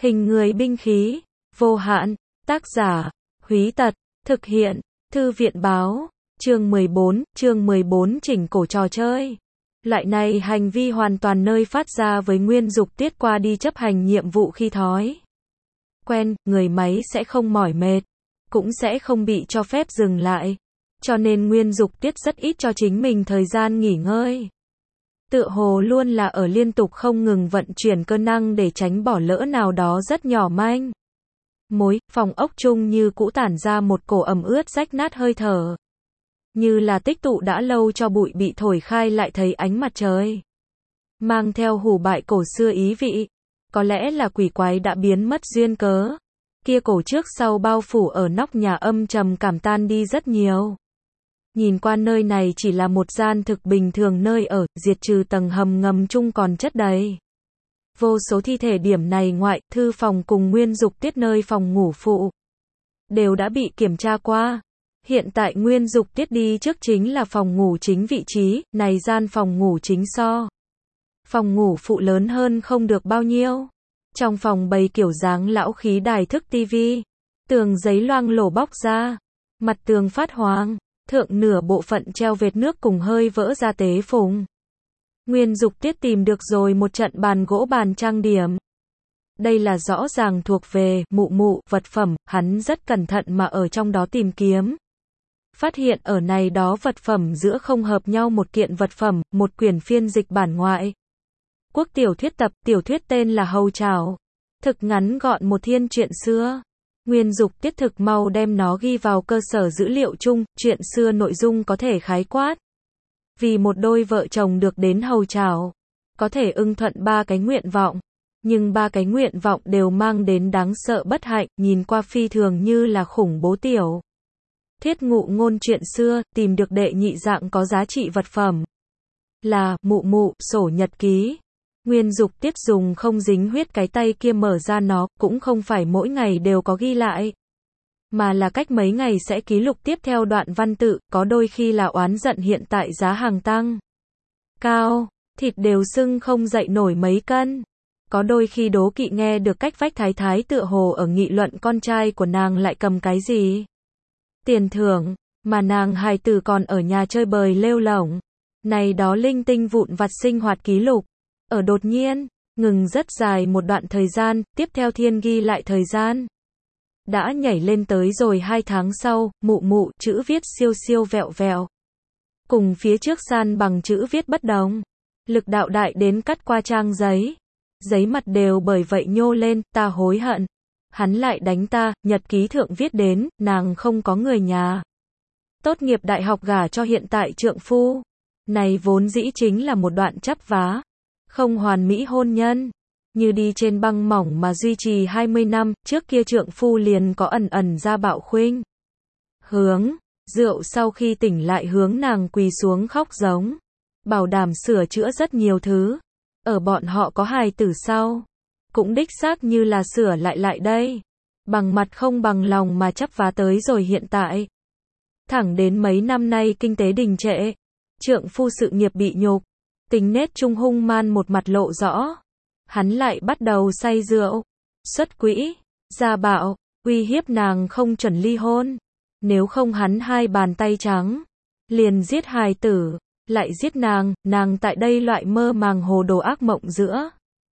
Hình người binh khí, vô hạn, tác giả, Húy Tật, thực hiện, Thư viện báo, chương 14 chỉnh cổ trò chơi. Loại này hành vi hoàn toàn nơi phát ra với nguyên dục tiết qua đi chấp hành nhiệm vụ khi thói quen, người máy sẽ không mỏi mệt, cũng sẽ không bị cho phép dừng lại. Cho nên nguyên dục tiết rất ít cho chính mình thời gian nghỉ ngơi. Tựa hồ luôn là ở liên tục không ngừng vận chuyển cơ năng để tránh bỏ lỡ nào đó rất nhỏ manh mối. Phòng ốc chung như cũ tản ra một cổ ẩm ướt rách nát hơi thở, như là tích tụ đã lâu cho bụi bị thổi khai lại thấy ánh mặt trời, mang theo hủ bại cổ xưa ý vị. Có lẽ là quỷ quái đã biến mất duyên cớ, kia cổ trước sau bao phủ ở nóc nhà âm trầm cảm tan đi rất nhiều. Nhìn qua nơi này chỉ là một gian thực bình thường nơi ở, diệt trừ tầng hầm ngầm chung còn chất đầy vô số thi thể. Điểm này ngoại, thư phòng cùng nguyên dục tiết nơi phòng ngủ phụ đều đã bị kiểm tra qua. Hiện tại nguyên dục tiết đi trước chính là phòng ngủ chính vị trí, này gian phòng ngủ chính so phòng ngủ phụ lớn hơn không được bao nhiêu. Trong phòng bày kiểu dáng lão khí đài thức tivi, tường giấy loang lổ bóc ra, mặt tường phát hoàng, thượng nửa bộ phận treo vệt nước cùng hơi vỡ ra tế phùng. Nguyên dục tiết tìm được rồi một trận bàn gỗ bàn trang điểm. Đây là rõ ràng thuộc về mụ mụ vật phẩm, hắn rất cẩn thận mà ở trong đó tìm kiếm. Phát hiện ở này đó vật phẩm giữa không hợp nhau một kiện vật phẩm, một quyển phiên dịch bản ngoại quốc tiểu thuyết tập, tiểu thuyết tên là Hầu Trảo. Thực ngắn gọn một thiên truyện xưa. Nguyên dục tiết thực mau đem nó ghi vào cơ sở dữ liệu chung, chuyện xưa nội dung có thể khái quát. Vì một đôi vợ chồng được đến Hầu Trảo, có thể ưng thuận 3 cái nguyện vọng. Nhưng 3 cái nguyện vọng đều mang đến đáng sợ bất hạnh, nhìn qua phi thường như là khủng bố tiểu thuyết ngụ ngôn chuyện xưa. Tìm được đệ nhị dạng có giá trị vật phẩm là mụ mụ sổ nhật ký. Nguyên dục tiết dùng không dính huyết cái tay kia mở ra nó, cũng không phải mỗi ngày đều có ghi lại, mà là cách mấy ngày sẽ ký lục tiếp theo đoạn văn tự. Có đôi khi là oán giận hiện tại giá hàng tăng cao, thịt đều sưng không dậy nổi mấy cân. Có đôi khi đố kỵ nghe được cách vách thái thái tựa hồ ở nghị luận con trai của nàng lại cầm cái gì tiền thưởng, mà nàng hài tử còn ở nhà chơi bời lêu lổng. Này đó linh tinh vụn vặt sinh hoạt ký lục ở đột nhiên ngừng rất dài một đoạn thời gian, tiếp theo thiên ghi lại thời gian đã nhảy lên tới rồi 2 tháng sau. Mụ mụ chữ viết siêu siêu vẹo vẹo, cùng phía trước san bằng chữ viết bất đồng, lực đạo đại đến cắt qua trang giấy, giấy mặt đều bởi vậy nhô lên. Ta hối hận, hắn lại đánh ta. Nhật ký thượng viết đến, nàng không có người nhà, tốt nghiệp đại học gả cho hiện tại trượng phu. Này vốn dĩ chính là một đoạn chắp vá, không hoàn mỹ hôn nhân, như đi trên băng mỏng mà duy trì 20 năm, trước kia trượng phu liền có ẩn ra bạo khuynh hướng, rượu sau khi tỉnh lại hướng nàng quỳ xuống khóc giống, bảo đảm sửa chữa rất nhiều thứ. Ở bọn họ có hài tử sau, cũng đích xác như là sửa lại đây, bằng mặt không bằng lòng mà chắp vá tới rồi hiện tại. Thẳng đến mấy năm nay kinh tế đình trệ, trượng phu sự nghiệp bị nhục, tính nết trung hung man một mặt lộ rõ. Hắn lại bắt đầu say rượu, xuất quỹ, gia bạo, uy hiếp nàng không chuẩn ly hôn. Nếu không hắn 2 bàn tay trắng, liền giết hài tử, lại giết nàng tại đây loại mơ màng hồ đồ ác mộng giữa.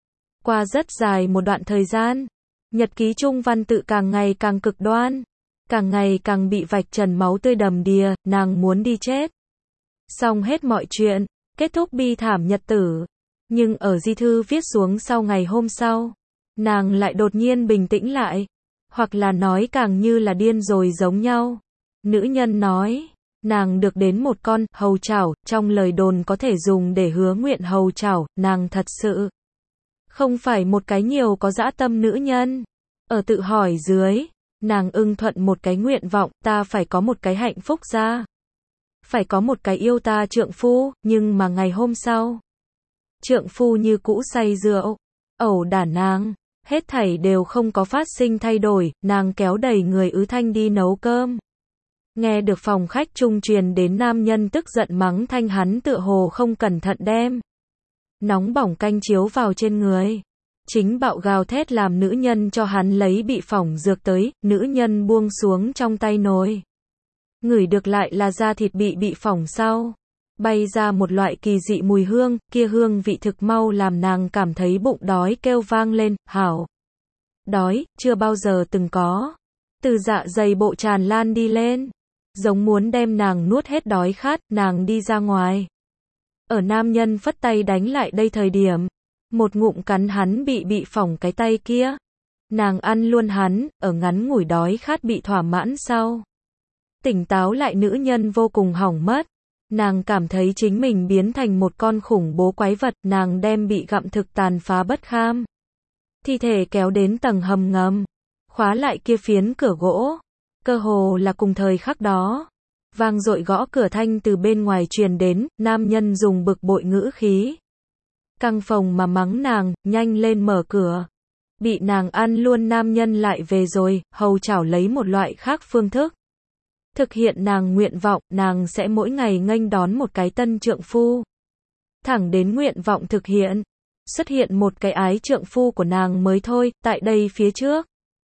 Qua rất dài một đoạn thời gian, nhật ký trung văn tự càng ngày càng cực đoan, càng ngày càng bị vạch trần máu tươi đầm đìa. Nàng muốn đi chết, xong hết mọi chuyện, kết thúc bi thảm nhật tử. Nhưng ở di thư viết xuống sau ngày hôm sau, nàng lại đột nhiên bình tĩnh lại, hoặc là nói càng như là điên rồi giống nhau. Nữ nhân nói, nàng được đến một con hầu trảo, trong lời đồn có thể dùng để hứa nguyện hầu trảo. Nàng thật sự không phải một cái nhiều có dã tâm nữ nhân. Ở tự hỏi dưới, nàng ưng thuận một cái nguyện vọng, ta phải có một cái hạnh phúc gia, phải có một cái yêu ta trượng phu. Nhưng mà ngày hôm sau, trượng phu như cũ say rượu, ẩu đả nàng, hết thảy đều không có phát sinh thay đổi. Nàng kéo đẩy người ứ thanh đi nấu cơm. Nghe được phòng khách trung truyền đến nam nhân tức giận mắng thanh hắn tựa hồ không cẩn thận đem nóng bỏng canh chiếu vào trên người. chính bạo gào thét làm nữ nhân cho hắn lấy bị phỏng dược tới, nữ nhân buông xuống trong tay nồi. Ngửi được lại là da thịt bị phỏng sau. Bay ra một loại kỳ dị mùi hương, kia hương vị thực mau làm nàng cảm thấy bụng đói kêu vang lên, hảo. Đói, chưa bao giờ từng có. Từ dạ dày bộ tràn lan đi lên. Giống muốn đem nàng nuốt hết đói khát, nàng đi ra ngoài. Ở nam nhân phất tay đánh lại đây thời điểm. Một ngụm cắn hắn bị phỏng cái tay kia. Nàng ăn luôn hắn, ở ngắn ngủi đói khát bị thỏa mãn sau. Tỉnh táo lại nữ nhân vô cùng hỏng mất. Nàng cảm thấy chính mình biến thành một con khủng bố quái vật, nàng đem bị gặm thực tàn phá bất kham. Thi thể kéo đến tầng hầm ngầm, khóa lại kia phiến cửa gỗ. Cơ hồ là cùng thời khắc đó. Vang dội gõ cửa thanh từ bên ngoài truyền đến, nam nhân dùng bực bội ngữ khí. Căng phòng mà mắng nàng, nhanh lên mở cửa. Bị nàng ăn luôn nam nhân lại về rồi, hầu chảo lấy một loại khác phương thức. Thực hiện nàng nguyện vọng, nàng sẽ mỗi ngày nghênh đón một cái tân trượng phu. Thẳng đến nguyện vọng thực hiện, xuất hiện một cái ái trượng phu của nàng mới thôi, tại đây phía trước.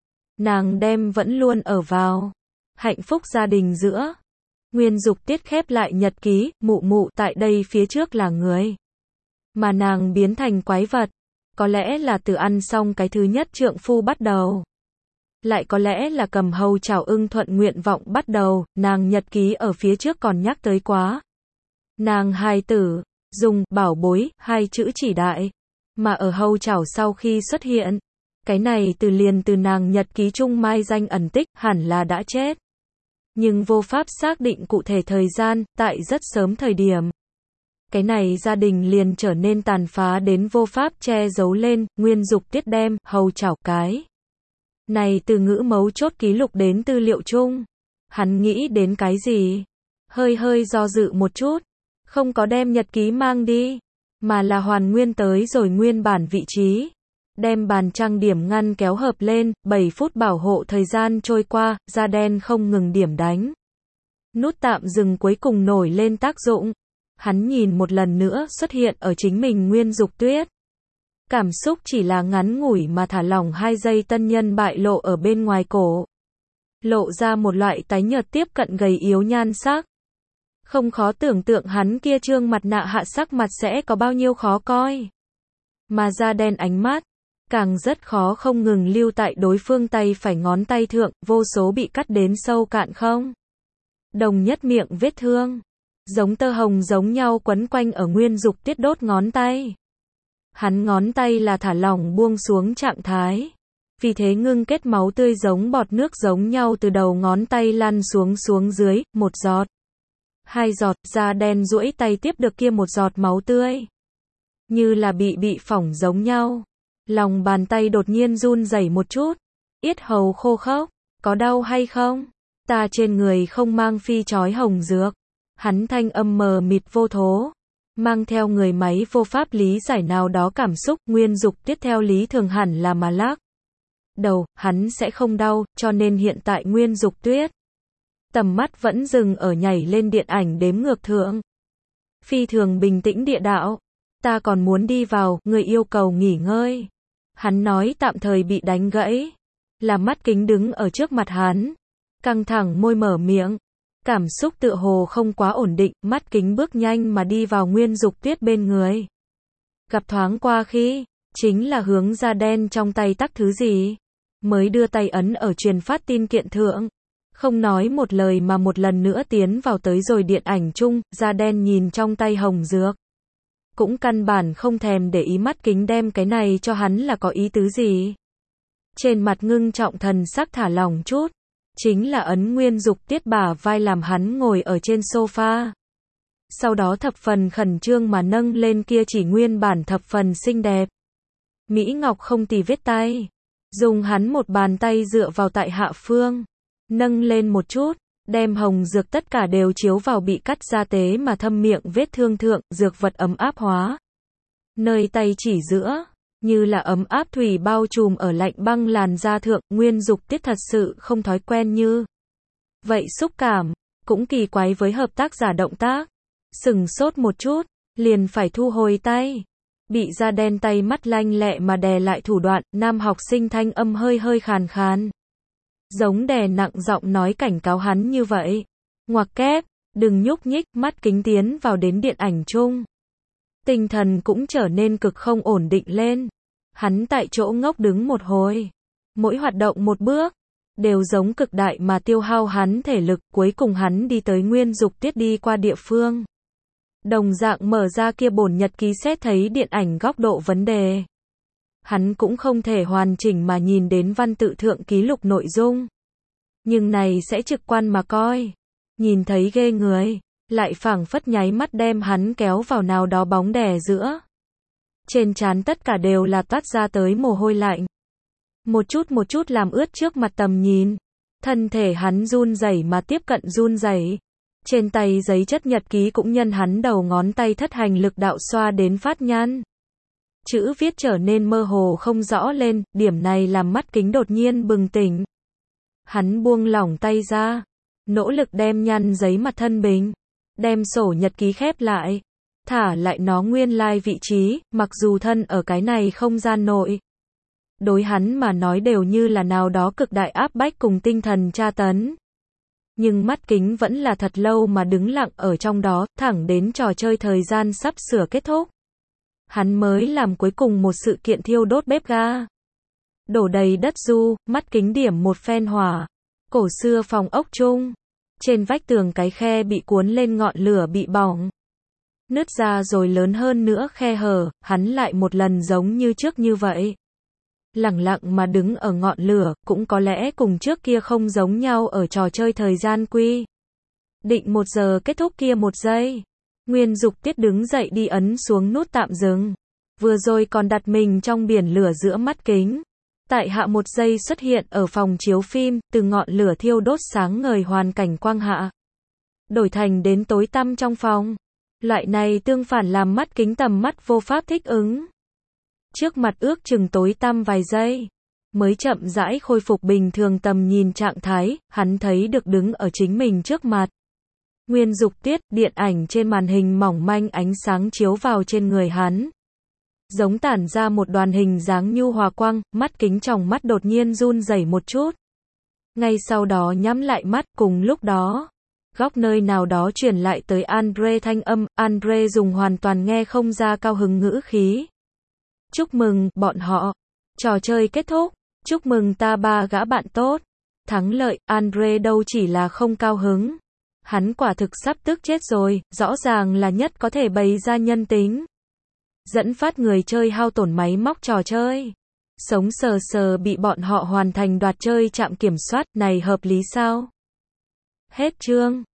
Nàng đem vẫn luôn ở vào hạnh phúc gia đình giữa. Nguyên Dục Tiết khép lại nhật ký, mụ mụ tại đây phía trước là người. Mà nàng biến thành quái vật. Có lẽ là từ ăn xong cái thứ nhất trượng phu bắt đầu. Lại có lẽ là cầm hầu chảo ưng thuận nguyện vọng bắt đầu, nàng nhật ký ở phía trước còn nhắc tới quá. Nàng hài tử, dùng bảo bối, hai chữ chỉ đại. Mà ở hầu chảo sau khi xuất hiện, cái này từ nàng nhật ký chung mai danh ẩn tích, hẳn là đã chết. Nhưng vô pháp xác định cụ thể thời gian, tại rất sớm thời điểm. Cái này gia đình liền trở nên tàn phá đến vô pháp che giấu lên, Nguyên Dục Tiết đem, hầu chảo cái. Này từ ngữ mấu chốt ký lục đến tư liệu chung. Hắn nghĩ đến cái gì? Hơi do dự một chút. Không có đem nhật ký mang đi. Mà là hoàn nguyên tới rồi nguyên bản vị trí. Đem bàn trang điểm ngăn kéo hợp lên, 7 phút bảo hộ thời gian trôi qua, da đen không ngừng điểm đánh. Nút tạm dừng cuối cùng nổi lên tác dụng. Hắn nhìn một lần nữa xuất hiện ở chính mình Nguyên Dục Tuyết. Cảm xúc chỉ là ngắn ngủi mà thả lỏng 2 giây tân nhân bại lộ ở bên ngoài cổ. Lộ ra một loại tái nhợt tiếp cận gầy yếu nhan sắc. Không khó tưởng tượng hắn kia trương mặt nạ hạ sắc mặt sẽ có bao nhiêu khó coi. Mà da đen ánh mắt, càng rất khó không ngừng lưu tại đối phương tay phải ngón tay thượng, vô số bị cắt đến sâu cạn không. Đồng nhất miệng vết thương. Giống tơ hồng giống nhau quấn quanh ở Nguyên Dục Tiết đốt ngón tay. Hắn ngón tay là thả lỏng buông xuống trạng thái. Vì thế ngưng kết máu tươi giống bọt nước giống nhau từ đầu ngón tay lăn xuống dưới, 1 giọt. 2 giọt, da đen duỗi tay tiếp được kia 1 giọt máu tươi. Như là bị phỏng giống nhau. Lòng bàn tay đột nhiên run rẩy một chút. Yết hầu khô khốc. Có đau hay không? Ta trên người không mang phi chói hồng dược. Hắn thanh âm mờ mịt vô thố. Mang theo người máy vô pháp lý giải nào đó cảm xúc, Nguyên Dục Tiết theo lý thường hẳn là mà lắc đầu, hắn sẽ không đau, cho nên hiện tại Nguyên Dục Tuyết. Tầm mắt vẫn dừng ở nhảy lên điện ảnh đếm ngược thượng. Phi thường bình tĩnh địa đạo. Ta còn muốn đi vào, người yêu cầu nghỉ ngơi. Hắn nói tạm thời bị đánh gãy. Là mắt kính đứng ở trước mặt hắn. Căng thẳng môi mở miệng. Cảm xúc tựa hồ không quá ổn định, mắt kính bước nhanh mà đi vào Nguyên Dục Tuyết bên người. Gặp thoáng qua khi, chính là hướng da đen trong tay tắc thứ gì. Mới đưa tay ấn ở truyền phát tin kiện thượng. Không nói một lời mà một lần nữa tiến vào tới rồi điện ảnh chung, da đen nhìn trong tay hồng dược. Cũng căn bản không thèm để ý mắt kính đem cái này cho hắn là có ý tứ gì. Trên mặt ngưng trọng thần sắc thả lỏng chút. Chính là ấn Nguyên Dục Tiết bả vai làm hắn ngồi ở trên sofa. Sau đó thập phần khẩn trương mà nâng lên kia chỉ nguyên bản thập phần xinh đẹp. Mỹ Ngọc không tì vết tay. Dùng hắn một bàn tay dựa vào tại hạ phương. Nâng lên một chút. Đem hồng dược tất cả đều chiếu vào bị cắt ra tế mà thâm miệng vết thương thượng, dược vật ấm áp hóa. Nơi tay chỉ giữa. Như là ấm áp thủy bao trùm ở lạnh băng làn da thượng, Nguyên Dục Tiết thật sự không thói quen như. Vậy xúc cảm, cũng kỳ quái với hợp tác giả động tác. Sừng sốt một chút, liền phải thu hồi tay. Bị da đen tay mắt lanh lẹ mà đè lại thủ đoạn, nam học sinh thanh âm hơi hơi khàn khàn. Giống đè nặng giọng nói cảnh cáo hắn như vậy. Ngoặc kép, đừng nhúc nhích, mắt kính tiến vào đến điện ảnh chung. Tinh thần cũng trở nên cực không ổn định lên. Hắn tại chỗ ngốc đứng một hồi. Mỗi hoạt động một bước, đều giống cực đại mà tiêu hao hắn thể lực, cuối cùng hắn đi tới Nguyên Dục Tiết đi qua địa phương. Đồng dạng mở ra kia bổn nhật ký xét thấy điện ảnh góc độ vấn đề. Hắn cũng không thể hoàn chỉnh mà nhìn đến văn tự thượng ký lục nội dung. Nhưng này sẽ trực quan mà coi. Nhìn thấy ghê người, lại phảng phất nháy mắt đem hắn kéo vào nào đó bóng đè giữa. Trên trán tất cả đều là toát ra tới mồ hôi lạnh. Một chút làm ướt trước mặt tầm nhìn. Thân thể hắn run rẩy mà tiếp cận run rẩy. Trên tay giấy chất nhật ký cũng nhân hắn đầu ngón tay thất hành lực đạo xoa đến phát nhăn. Chữ viết trở nên mơ hồ không rõ lên, điểm này làm mắt kính đột nhiên bừng tỉnh. Hắn buông lỏng tay ra, nỗ lực đem nhăn giấy mặt thân bình, đem sổ nhật ký khép lại, thả lại nó nguyên lai vị trí, mặc dù thân ở cái này không gian nội. Đối hắn mà nói đều như là nào đó cực đại áp bách cùng tinh thần tra tấn. Nhưng mắt kính vẫn là thật lâu mà đứng lặng ở trong đó, thẳng đến trò chơi thời gian sắp sửa kết thúc. Hắn mới làm cuối cùng một sự kiện thiêu đốt bếp ga. Đổ đầy đất du, mắt kính điểm một phen hỏa. Cổ xưa phòng ốc chung. Trên vách tường cái khe bị cuốn lên ngọn lửa bị bỏng. Nứt ra rồi lớn hơn nữa khe hở, hắn lại một lần giống như trước như vậy. Lẳng lặng mà đứng ở ngọn lửa, cũng có lẽ cùng trước kia không giống nhau ở trò chơi thời gian quy. Định 1 giờ kết thúc kia 1 giây. Nguyên Dục Tiết đứng dậy đi ấn xuống nút tạm dừng. Vừa rồi còn đặt mình trong biển lửa giữa mắt kính. Tại hạ 1 giây xuất hiện ở phòng chiếu phim, từ ngọn lửa thiêu đốt sáng ngời hoàn cảnh quang hạ. Đổi thành đến tối tăm trong phòng. Loại này tương phản làm mắt kính tầm mắt vô pháp thích ứng. Trước mặt ước chừng tối tăm vài giây. Mới chậm rãi khôi phục bình thường tầm nhìn trạng thái, hắn thấy được đứng ở chính mình trước mặt. Nguyên Dục Tiết, điện ảnh trên màn hình mỏng manh ánh sáng chiếu vào trên người hắn. Giống tản ra một đoàn hình dáng nhu hòa quang, mắt kính tròng mắt đột nhiên run rẩy một chút. Ngay sau đó nhắm lại mắt, cùng lúc đó. Góc nơi nào đó truyền lại tới Andre thanh âm, Andre dùng hoàn toàn nghe không ra cao hứng ngữ khí. Chúc mừng, bọn họ. Trò chơi kết thúc. Chúc mừng ta 3 gã bạn tốt. Thắng lợi, Andre đâu chỉ là không cao hứng. Hắn quả thực sắp tức chết rồi, rõ ràng là nhất có thể bày ra nhân tính. Dẫn phát người chơi hao tổn máy móc trò chơi. Sống sờ sờ bị bọn họ hoàn thành đoạt chơi trạm kiểm soát, này hợp lý sao? Hết chương.